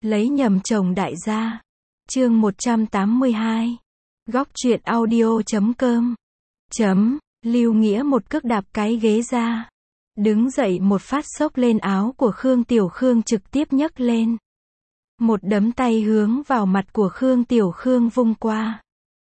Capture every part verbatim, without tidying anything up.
Lấy nhầm chồng đại gia. Chương một trăm tám mươi hai. Góc truyện audio chấm com. Chấm, Lưu Nghĩa một cước đạp cái ghế ra. Đứng dậy một phát xốc lên áo của Khương Tiểu Khương trực tiếp nhấc lên. Một đấm tay hướng vào mặt của Khương Tiểu Khương vung qua.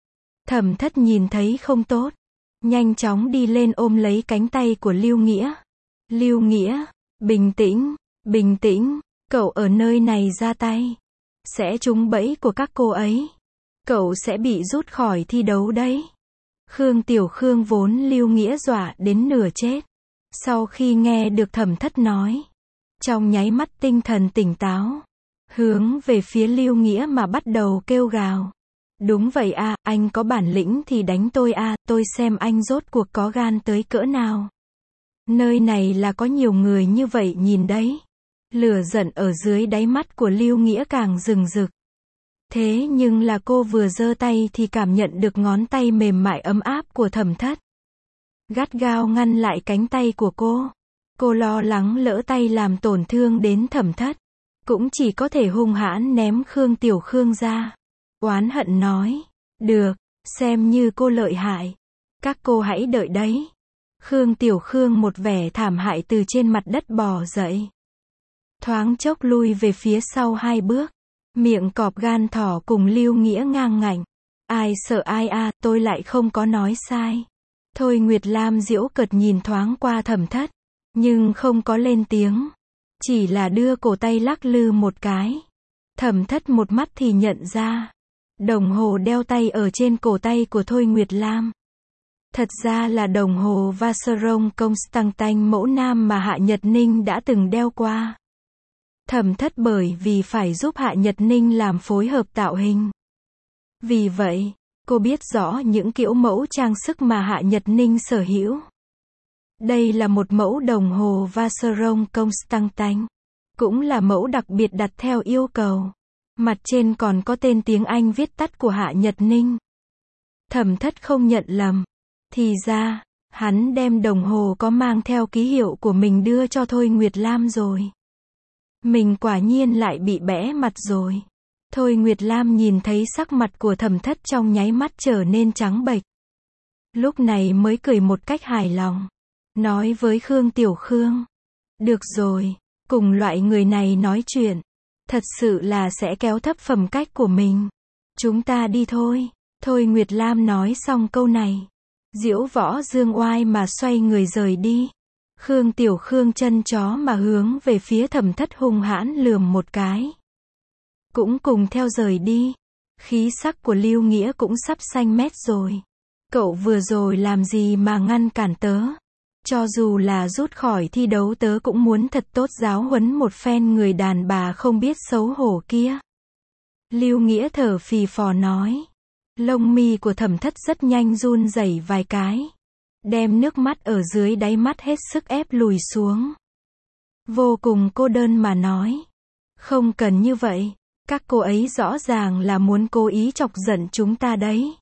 Thẩm Thất nhìn thấy không tốt. Nhanh chóng đi lên ôm lấy cánh tay của Lưu Nghĩa. Lưu Nghĩa, bình tĩnh, bình tĩnh, cậu ở nơi này ra tay. Sẽ trúng bẫy của các cô ấy. Cậu sẽ bị rút khỏi thi đấu đấy. Khương Tiểu Khương vốn Lưu Nghĩa dọa đến nửa chết. Sau khi nghe được Thẩm Thất nói, trong nháy mắt tinh thần tỉnh táo. Hướng về phía Lưu Nghĩa mà bắt đầu kêu gào. Đúng vậy a, à, anh có bản lĩnh thì đánh tôi a, à, tôi xem anh rốt cuộc có gan tới cỡ nào. Nơi này là có nhiều người như vậy nhìn đấy. Lửa giận ở dưới đáy mắt của Lưu Nghĩa càng rừng rực. Thế nhưng là cô vừa giơ tay thì cảm nhận được ngón tay mềm mại ấm áp của Thẩm Thất. Gắt gao ngăn lại cánh tay của cô. Cô lo lắng lỡ tay làm tổn thương đến Thẩm Thất. Cũng chỉ có thể hung hãn ném Khương Tiểu Khương ra. Oán hận nói. Được, xem như cô lợi hại. Các cô hãy đợi đấy. Khương Tiểu Khương một vẻ thảm hại từ trên mặt đất bò dậy. Thoáng chốc lui về phía sau hai bước. Miệng cọp gan thỏ cùng Lưu Nghĩa ngang ngạnh. Ai sợ ai a, à, tôi lại không có nói sai. Thôi Nguyệt Lam giễu cợt nhìn thoáng qua Thẩm Thất. Nhưng không có lên tiếng. Chỉ là đưa cổ tay lắc lư một cái. Thẩm Thất một mắt thì nhận ra. Đồng hồ đeo tay ở trên cổ tay của Thôi Nguyệt Lam. Thật ra là đồng hồ Vacheron Constantin mẫu nam mà Hạ Nhật Ninh đã từng đeo qua. Thẩm Thất bởi vì phải giúp Hạ Nhật Ninh làm phối hợp tạo hình. Vì vậy, cô biết rõ những kiểu mẫu trang sức mà Hạ Nhật Ninh sở hữu. Đây là một mẫu đồng hồ Vacheron Constantin. Cũng là mẫu đặc biệt đặt theo yêu cầu. Mặt trên còn có tên tiếng Anh viết tắt của Hạ Nhật Ninh. Thẩm Thất không nhận lầm. Thì ra, hắn đem đồng hồ có mang theo ký hiệu của mình đưa cho Thôi Nguyệt Lam rồi. Mình quả nhiên lại bị bẽ mặt rồi. Thôi Nguyệt Lam nhìn thấy sắc mặt của Thẩm Thất trong nháy mắt trở nên trắng bệch. Lúc này mới cười một cách hài lòng. Nói với Khương Tiểu Khương. Được rồi, cùng loại người này nói chuyện. Thật sự là sẽ kéo thấp phẩm cách của mình. Chúng ta đi thôi. Thôi Nguyệt Lam nói xong câu này. Diễu Võ Dương oai mà xoay người rời đi. Khương Tiểu Khương chân chó mà hướng về phía Thẩm Thất hung hãn lườm một cái. Cũng cùng theo rời đi. Khí sắc của Lưu Nghĩa cũng sắp xanh mét rồi. Cậu vừa rồi làm gì mà ngăn cản tớ? Cho dù là rút khỏi thi đấu tớ cũng muốn thật tốt giáo huấn một phen người đàn bà không biết xấu hổ kia. Lưu Nghĩa thở phì phò nói. Lông mi của Thẩm Thất rất nhanh run rẩy vài cái. Đem nước mắt ở dưới đáy mắt hết sức ép lùi xuống. Vô cùng cô đơn mà nói. Không cần như vậy. Các cô ấy rõ ràng là muốn cố ý chọc giận chúng ta đấy.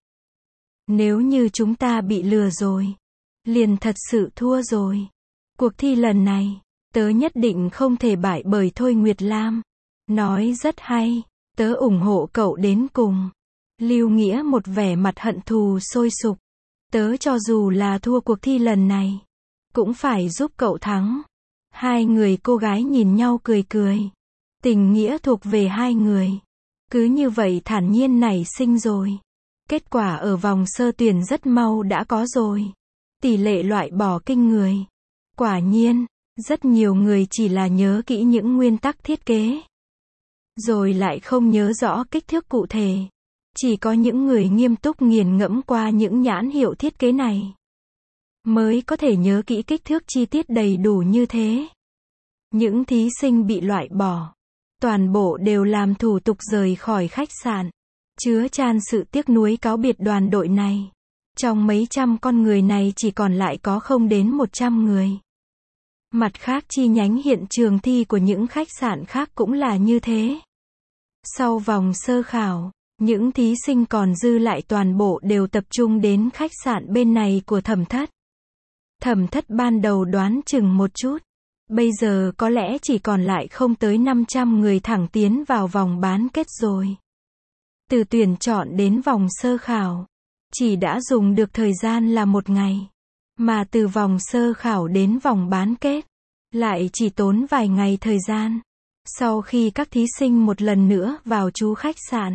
Nếu như chúng ta bị lừa rồi. Liền thật sự thua rồi. Cuộc thi lần này, tớ nhất định không thể bại bởi Thôi Nguyệt Lam. Nói rất hay, tớ ủng hộ cậu đến cùng. Lưu Nghĩa một vẻ mặt hận thù sôi sục. Tớ cho dù là thua cuộc thi lần này, cũng phải giúp cậu thắng. Hai người cô gái nhìn nhau cười cười. Tình nghĩa thuộc về hai người. Cứ như vậy thản nhiên nảy sinh rồi. Kết quả ở vòng sơ tuyển rất mau đã có rồi. Tỷ lệ loại bỏ kinh người. Quả nhiên, rất nhiều người chỉ là nhớ kỹ những nguyên tắc thiết kế. Rồi lại không nhớ rõ kích thước cụ thể. Chỉ có những người nghiêm túc nghiền ngẫm qua những nhãn hiệu thiết kế này. Mới có thể nhớ kỹ kích thước chi tiết đầy đủ như thế. Những thí sinh bị loại bỏ. Toàn bộ đều làm thủ tục rời khỏi khách sạn. Chứa chan sự tiếc nuối cáo biệt đoàn đội này. Trong mấy trăm con người này chỉ còn lại có không đến một trăm người. Mặt khác chi nhánh hiện trường thi của những khách sạn khác cũng là như thế. Sau vòng sơ khảo, những thí sinh còn dư lại toàn bộ đều tập trung đến khách sạn bên này của Thẩm Thất. Thẩm Thất ban đầu đoán chừng một chút. Bây giờ có lẽ chỉ còn lại không tới năm trăm người thẳng tiến vào vòng bán kết rồi. Từ tuyển chọn đến vòng sơ khảo, chỉ đã dùng được thời gian là một ngày. Mà từ vòng sơ khảo đến vòng bán kết, lại chỉ tốn vài ngày thời gian. Sau khi các thí sinh một lần nữa vào trú khách sạn,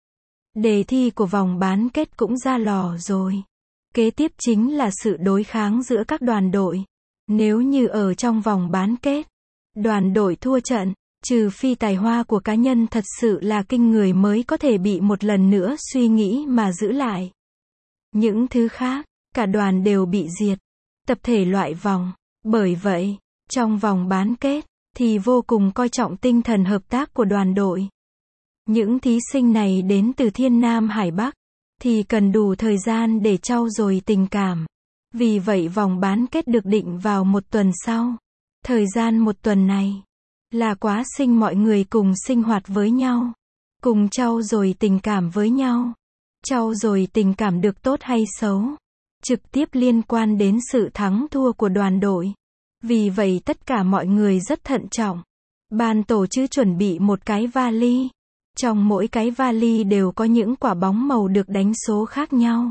đề thi của vòng bán kết cũng ra lò rồi. Kế tiếp chính là sự đối kháng giữa các đoàn đội. Nếu như ở trong vòng bán kết, đoàn đội thua trận, trừ phi tài hoa của cá nhân thật sự là kinh người mới có thể bị một lần nữa suy nghĩ mà giữ lại. Những thứ khác, cả đoàn đều bị diệt. Tập thể loại vòng. Bởi vậy, trong vòng bán kết, thì vô cùng coi trọng tinh thần hợp tác của đoàn đội. Những thí sinh này đến từ Thiên Nam Hải Bắc, thì cần đủ thời gian để trau dồi tình cảm. Vì vậy vòng bán kết được định vào một tuần sau. Thời gian một tuần này, là quá sinh mọi người cùng sinh hoạt với nhau. Cùng trau dồi tình cảm với nhau. Trau dồi tình cảm được tốt hay xấu, trực tiếp liên quan đến sự thắng thua của đoàn đội. Vì vậy tất cả mọi người rất thận trọng. Ban tổ chức chuẩn bị một cái vali. Trong mỗi cái vali đều có những quả bóng màu được đánh số khác nhau.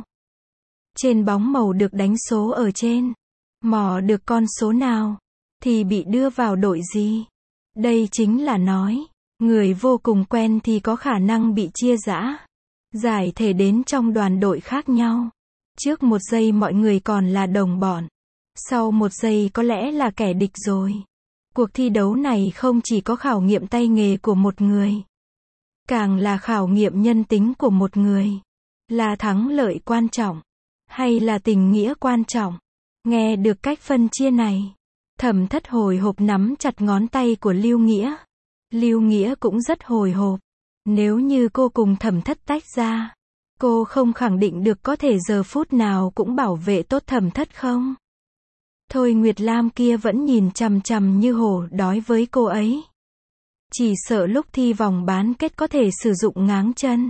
Trên bóng màu được đánh số ở trên, mò được con số nào, thì bị đưa vào đội gì. Đây chính là nói, người vô cùng quen thì có khả năng bị chia rã. Giải thể đến trong đoàn đội khác nhau. Trước một giây mọi người còn là đồng bọn. Sau một giây có lẽ là kẻ địch rồi. Cuộc thi đấu này không chỉ có khảo nghiệm tay nghề của một người, càng là khảo nghiệm nhân tính của một người. Là thắng lợi quan trọng, hay là tình nghĩa quan trọng? Nghe được cách phân chia này, Thẩm Thất hồi hộp nắm chặt ngón tay của Lưu Nghĩa. Lưu Nghĩa cũng rất hồi hộp. Nếu như cô cùng Thẩm Thất tách ra, cô không khẳng định được có thể giờ phút nào cũng bảo vệ tốt Thẩm Thất không? Thôi Nguyệt Lam kia vẫn nhìn chằm chằm như hổ đói với cô ấy. Chỉ sợ lúc thi vòng bán kết có thể sử dụng ngáng chân.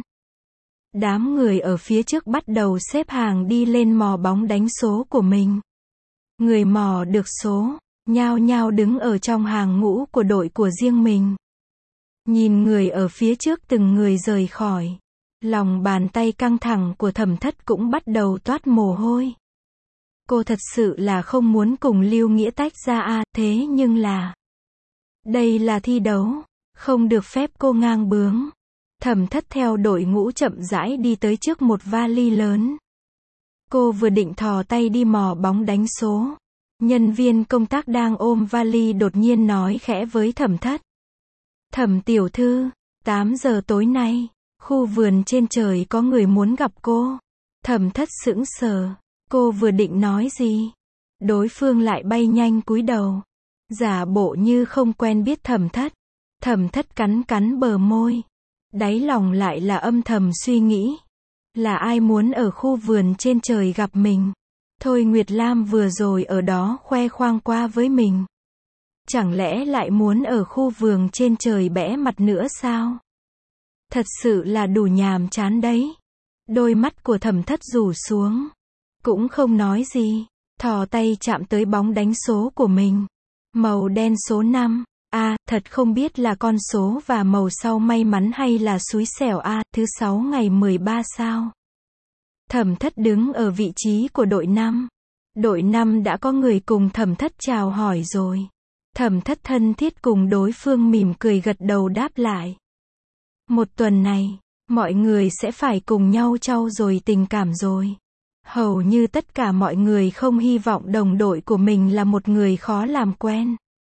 Đám người ở phía trước bắt đầu xếp hàng đi lên mò bóng đánh số của mình. Người mò được số, nhao nhao đứng ở trong hàng ngũ của đội của riêng mình. Nhìn người ở phía trước từng người rời khỏi. Lòng bàn tay căng thẳng của Thẩm Thất cũng bắt đầu toát mồ hôi. Cô thật sự là không muốn cùng Lưu Nghĩa tách ra à, thế nhưng là... Đây là thi đấu, không được phép cô ngang bướng. Thẩm Thất theo đội ngũ chậm rãi đi tới trước một vali lớn. Cô vừa định thò tay đi mò bóng đánh số. Nhân viên công tác đang ôm vali đột nhiên nói khẽ với Thẩm Thất. Thẩm tiểu thư, tám giờ tối nay, khu vườn trên trời có người muốn gặp cô. Thẩm Thất sững sờ. Cô vừa định nói gì? Đối phương lại bay nhanh cúi đầu. Giả bộ như không quen biết Thẩm Thất. Thẩm Thất cắn cắn bờ môi. Đáy lòng lại là âm thầm suy nghĩ. Là ai muốn ở khu vườn trên trời gặp mình? Thôi Nguyệt Lam vừa rồi ở đó khoe khoang qua với mình. Chẳng lẽ lại muốn ở khu vườn trên trời bẽ mặt nữa sao? Thật sự là đủ nhàm chán đấy. Đôi mắt của Thẩm Thất rủ xuống. Cũng không nói gì. Thò tay chạm tới bóng đánh số của mình. Màu đen số năm. À, thật không biết là con số và màu sau may mắn hay là xui xẻo a, à, thứ sáu ngày mười ba sao. Thẩm Thất đứng ở vị trí của đội năm. Đội năm đã có người cùng Thẩm Thất chào hỏi rồi. Thẩm Thất thân thiết cùng đối phương mỉm cười gật đầu đáp lại. Một tuần này, mọi người sẽ phải cùng nhau trau dồi tình cảm rồi. Hầu như tất cả mọi người không hy vọng đồng đội của mình là một người khó làm quen.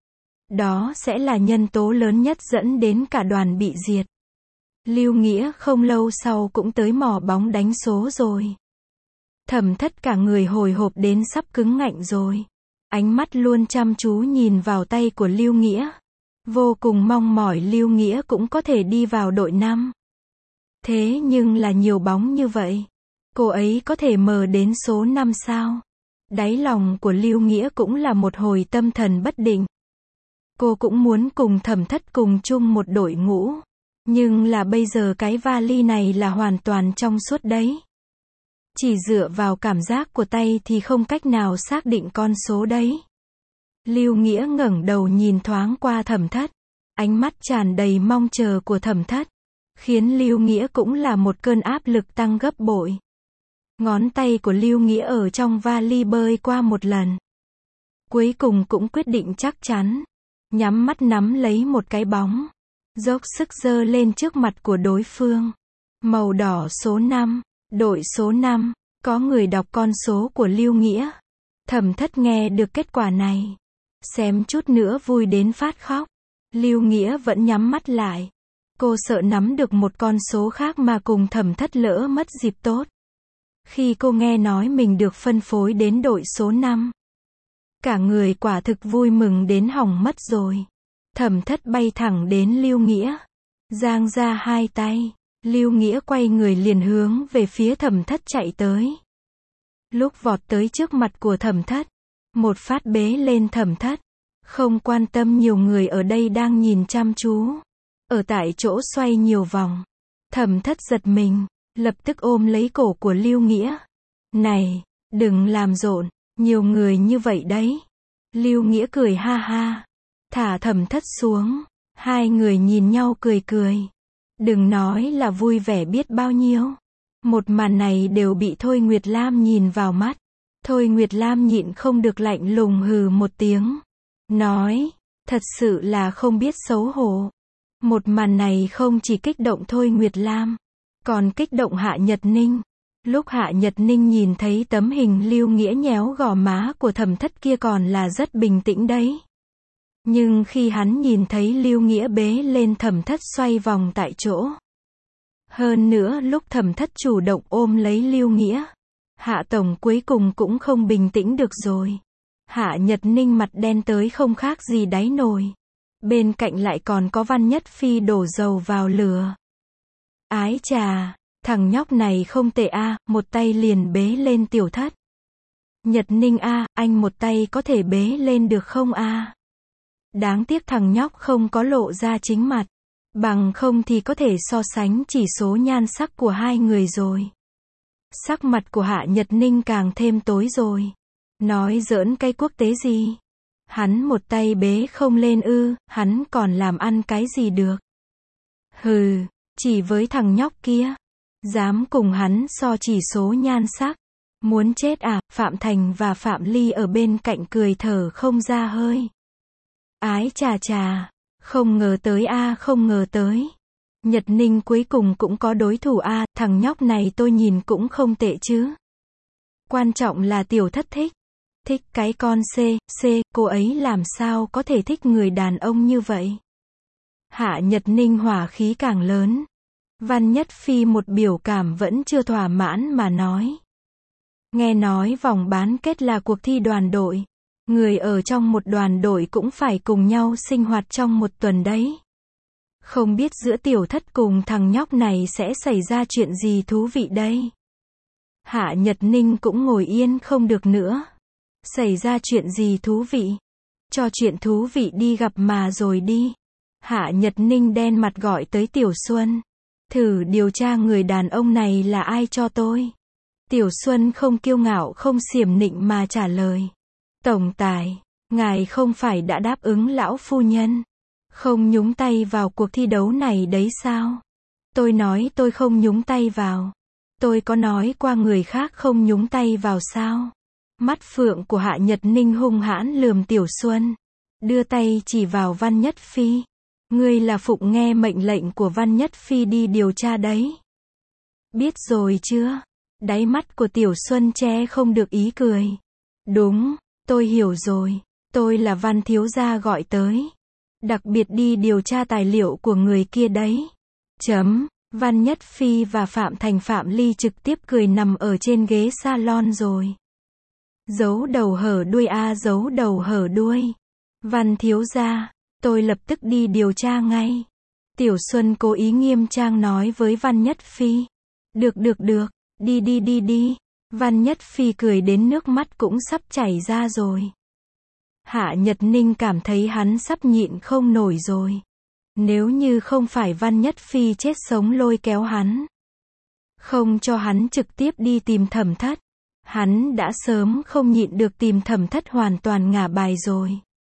Đó sẽ là nhân tố lớn nhất dẫn đến cả đoàn bị diệt. Lưu Nghĩa không lâu sau cũng tới mò bóng đánh số rồi. Thẩm Thất cả người hồi hộp đến sắp cứng ngạnh rồi. Ánh mắt luôn chăm chú nhìn vào tay của Lưu Nghĩa. Vô cùng mong mỏi Lưu Nghĩa cũng có thể đi vào đội năm. Thế nhưng là nhiều bóng như vậy. Cô ấy có thể mờ đến số năm sao? Đáy lòng của Lưu Nghĩa cũng là một hồi tâm thần bất định. Cô cũng muốn cùng Thẩm Thất cùng chung một đội ngũ. Nhưng là bây giờ cái vali này là hoàn toàn trong suốt đấy. Chỉ dựa vào cảm giác của tay thì không cách nào xác định con số đấy. Lưu Nghĩa ngẩng đầu nhìn thoáng qua Thẩm Thất. Ánh mắt tràn đầy mong chờ của Thẩm Thất, khiến Lưu Nghĩa cũng là một cơn áp lực tăng gấp bội. Ngón tay của Lưu Nghĩa ở trong vali bơi qua một lần. Cuối cùng cũng quyết định chắc chắn. Nhắm mắt nắm lấy một cái bóng. Dốc sức giơ lên trước mặt của đối phương. Màu đỏ số năm, đội số năm, có người đọc con số của Lưu Nghĩa. Thẩm Thất nghe được kết quả này, xém chút nữa vui đến phát khóc. Lưu Nghĩa vẫn nhắm mắt lại. Cô sợ nắm được một con số khác mà cùng Thẩm Thất lỡ mất dịp tốt. Khi cô nghe nói mình được phân phối đến đội số năm, cả người quả thực vui mừng đến hỏng mất rồi. Thẩm Thất bay thẳng đến Lưu Nghĩa, giang ra hai tay. Lưu Nghĩa quay người liền hướng về phía Thẩm Thất chạy tới. Lúc vọt tới trước mặt của Thẩm Thất, một phát bế lên Thẩm Thất, không quan tâm nhiều người ở đây đang nhìn chăm chú. Ở tại chỗ xoay nhiều vòng. Thẩm Thất giật mình, lập tức ôm lấy cổ của Lưu Nghĩa. Này, đừng làm rộn, nhiều người như vậy đấy. Lưu Nghĩa cười ha ha, thả Thẩm Thất xuống. Hai người nhìn nhau cười cười. Đừng nói là vui vẻ biết bao nhiêu. Một màn này đều bị Thôi Nguyệt Lam nhìn vào mắt. Thôi Nguyệt Lam nhịn không được lạnh lùng hừ một tiếng. Nói, thật sự là không biết xấu hổ. Một màn này không chỉ kích động Thôi Nguyệt Lam, còn kích động Hạ Nhật Ninh. Lúc Hạ Nhật Ninh nhìn thấy tấm hình Lưu Nghĩa nhéo gò má của Thẩm Thất kia còn là rất bình tĩnh đấy. Nhưng khi hắn nhìn thấy Lưu Nghĩa bế lên Thẩm Thất xoay vòng tại chỗ. Hơn nữa lúc Thẩm Thất chủ động ôm lấy Lưu Nghĩa, Hạ Tổng cuối cùng cũng không bình tĩnh được rồi. Hạ Nhật Ninh mặt đen tới không khác gì đáy nồi. Bên cạnh lại còn có Văn Nhất Phi đổ dầu vào lửa. Ái chà, thằng nhóc này không tệ a, à, một tay liền bế lên Tiểu Thất. Nhật Ninh a, à, anh một tay có thể bế lên được không a? À? Đáng tiếc thằng nhóc không có lộ ra chính mặt. Bằng không thì có thể so sánh chỉ số nhan sắc của hai người rồi. Sắc mặt của Hạ Nhật Ninh càng thêm tối rồi. Nói giỡn cái quốc tế gì? Hắn một tay bế không lên ư, hắn còn làm ăn cái gì được? Hừ, chỉ với thằng nhóc kia, dám cùng hắn so chỉ số nhan sắc. Muốn chết à? Phạm Thành và Phạm Ly ở bên cạnh cười thở không ra hơi. Ái chà chà, không ngờ tới a, à, không ngờ tới. Nhật Ninh cuối cùng cũng có đối thủ a, à, thằng nhóc này tôi nhìn cũng không tệ chứ. Quan trọng là Tiểu Thất thích. Thích cái con C, C, cô ấy làm sao có thể thích người đàn ông như vậy? Hạ Nhật Ninh hỏa khí càng lớn. Văn Nhất Phi một biểu cảm vẫn chưa thỏa mãn mà nói. Nghe nói vòng bán kết là cuộc thi đoàn đội. Người ở trong một đoàn đội cũng phải cùng nhau sinh hoạt trong một tuần đấy. Không biết giữa Tiểu Thất cùng thằng nhóc này sẽ xảy ra chuyện gì thú vị đây? Hạ Nhật Ninh cũng ngồi yên không được nữa. Xảy ra chuyện gì thú vị? Cho chuyện thú vị đi gặp mà rồi đi. Hạ Nhật Ninh đen mặt gọi tới Tiểu Xuân. Thử điều tra người đàn ông này là ai cho tôi. Tiểu Xuân không kiêu ngạo không xiểm nịnh mà trả lời. Tổng tài, ngài không phải đã đáp ứng lão phu nhân không nhúng tay vào cuộc thi đấu này đấy sao? Tôi nói tôi không nhúng tay vào. Tôi có nói qua người khác không nhúng tay vào sao? Mắt phượng của Hạ Nhật Ninh hung hãn lườm Tiểu Xuân. Đưa tay chỉ vào Văn Nhất Phi. Ngươi là phụng nghe mệnh lệnh của Văn Nhất Phi đi điều tra đấy. Biết rồi chưa? Đáy mắt của Tiểu Xuân che không được ý cười. Đúng, tôi hiểu rồi. Tôi là Văn thiếu gia gọi tới. Đặc biệt đi điều tra tài liệu của người kia đấy. Chấm. Văn Nhất Phi và Phạm Thành Phạm Ly trực tiếp cười nằm ở trên ghế salon rồi. Giấu đầu hở đuôi a, giấu đầu hở đuôi. Văn thiếu gia, tôi lập tức đi điều tra ngay. Tiểu Xuân cố ý nghiêm trang nói với Văn Nhất Phi. Được được được, đi đi đi đi. Văn Nhất Phi cười đến nước mắt cũng sắp chảy ra rồi. Hạ Nhật Ninh cảm thấy hắn sắp nhịn không nổi rồi. Nếu như không phải Văn Nhất Phi chết sống lôi kéo hắn, không cho hắn trực tiếp đi tìm Thẩm Thất, hắn đã sớm không nhịn được tìm Thẩm Thất hoàn toàn ngả bài rồi.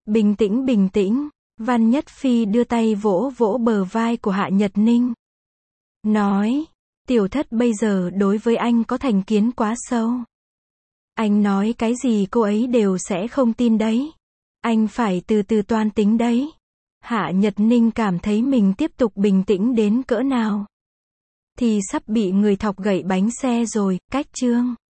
Bình tĩnh bình tĩnh. Văn Nhất Phi đưa tay vỗ vỗ bờ vai của Hạ Nhật Ninh. Nói, tiểu thất bây giờ đối với anh có thành kiến quá sâu. Anh nói cái gì cô ấy đều sẽ không tin đấy. Anh phải từ từ toan tính đấy. Hạ Nhật Ninh cảm thấy mình tiếp tục bình tĩnh đến cỡ nào thì sắp bị người thọc gậy bánh xe rồi. Cách chương